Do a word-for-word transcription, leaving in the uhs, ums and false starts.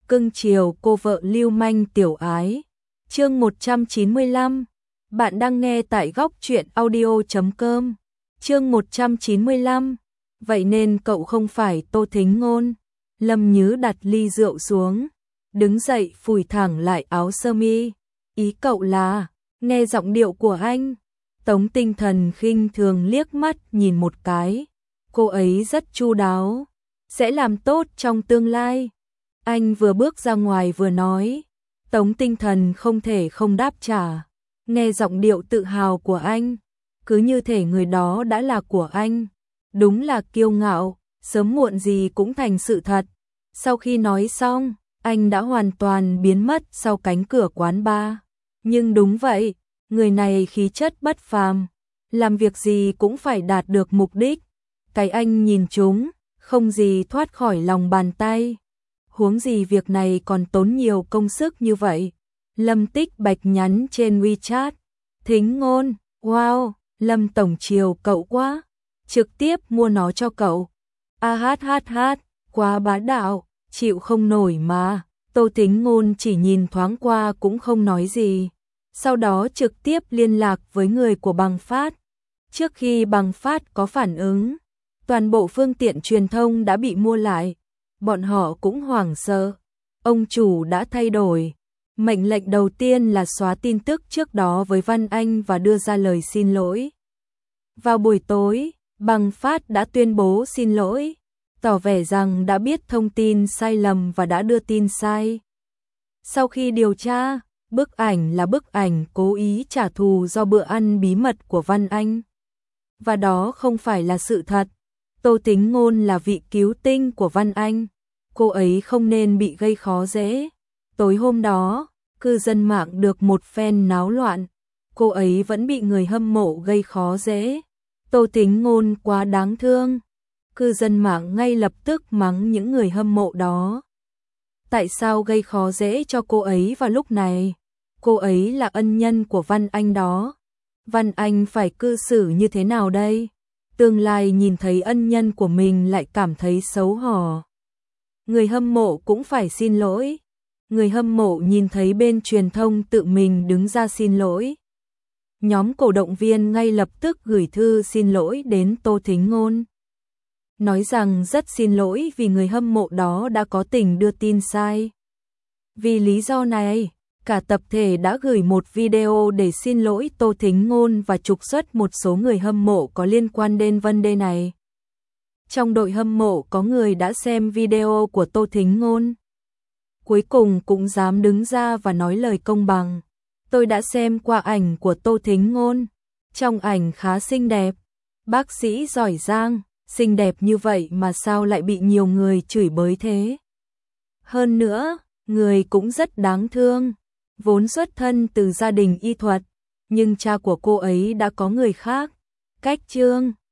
cưng chiều cô vợ lưu manh tiểu ái. Chương một trăm chín mươi lăm. Bạn đang nghe tại góc truyện audio chấm com. Chương một trăm chín mươi lăm. Vậy nên cậu không phải Tô Thính Ngôn. Lâm Nhứ đặt ly rượu xuống, đứng dậy phủi thẳng lại áo sơ mi. Ý cậu là, nghe giọng điệu của anh. Tống Tinh Thần khinh thường liếc mắt nhìn một cái. Cô ấy rất chu đáo, sẽ làm tốt trong tương lai. Anh vừa bước ra ngoài vừa nói. Tống Tinh Thần không thể không đáp trả. Nghe giọng điệu tự hào của anh, cứ như thể người đó đã là của anh. Đúng là kiêu ngạo, sớm muộn gì cũng thành sự thật. Sau khi nói xong, anh đã hoàn toàn biến mất sau cánh cửa quán bar. Nhưng đúng vậy, người này khí chất bất phàm, làm việc gì cũng phải đạt được mục đích. Cái anh nhìn chúng, không gì thoát khỏi lòng bàn tay. Huống gì việc này còn tốn nhiều công sức như vậy. Lâm Tích Bạch nhắn trên WeChat. Thính Ngôn, wow, Lâm tổng chiều cậu quá. Trực tiếp mua nó cho cậu. A hát hát hát, quá bá đạo, chịu không nổi mà. Tô Thính Ngôn chỉ nhìn thoáng qua cũng không nói gì. Sau đó trực tiếp liên lạc với người của Bằng Phát. Trước khi Bằng Phát có phản ứng, toàn bộ phương tiện truyền thông đã bị mua lại. Bọn họ cũng hoảng sợ. Ông chủ đã thay đổi. Mệnh lệnh đầu tiên là xóa tin tức trước đó với Văn Anh và đưa ra lời xin lỗi. Vào buổi tối, Bằng Phát đã tuyên bố xin lỗi, tỏ vẻ rằng đã biết thông tin sai lầm và đã đưa tin sai. Sau khi điều tra, bức ảnh là bức ảnh cố ý trả thù do bữa ăn bí mật của Văn Anh. Và đó không phải là sự thật. Tô Thính Ngôn là vị cứu tinh của Văn Anh. Cô ấy không nên bị gây khó dễ. Tối hôm đó, cư dân mạng được một phen náo loạn. Cô ấy vẫn bị người hâm mộ gây khó dễ. Tô Thính Ngôn quá đáng thương. Cư dân mạng ngay lập tức mắng những người hâm mộ đó. Tại sao gây khó dễ cho cô ấy vào lúc này? Cô ấy là ân nhân của Văn Anh đó. Văn Anh phải cư xử như thế nào đây? Tương lai nhìn thấy ân nhân của mình lại cảm thấy xấu hổ. Người hâm mộ cũng phải xin lỗi. Người hâm mộ nhìn thấy bên truyền thông tự mình đứng ra xin lỗi. Nhóm cổ động viên ngay lập tức gửi thư xin lỗi đến Tô Thính Ngôn. Nói rằng rất xin lỗi vì người hâm mộ đó đã có tình đưa tin sai. Vì lý do này, cả tập thể đã gửi một video để xin lỗi Tô Thính Ngôn và trục xuất một số người hâm mộ có liên quan đến vấn đề này. Trong đội hâm mộ có người đã xem video của Tô Thính Ngôn. Cuối cùng cũng dám đứng ra và nói lời công bằng. Tôi đã xem qua ảnh của Tô Thính Ngôn. Trong ảnh khá xinh đẹp. Bác sĩ giỏi giang, xinh đẹp như vậy mà sao lại bị nhiều người chửi bới thế? Hơn nữa, người cũng rất đáng thương. Vốn xuất thân từ gia đình y thuật, nhưng cha của cô ấy đã có người khác. Cách Trương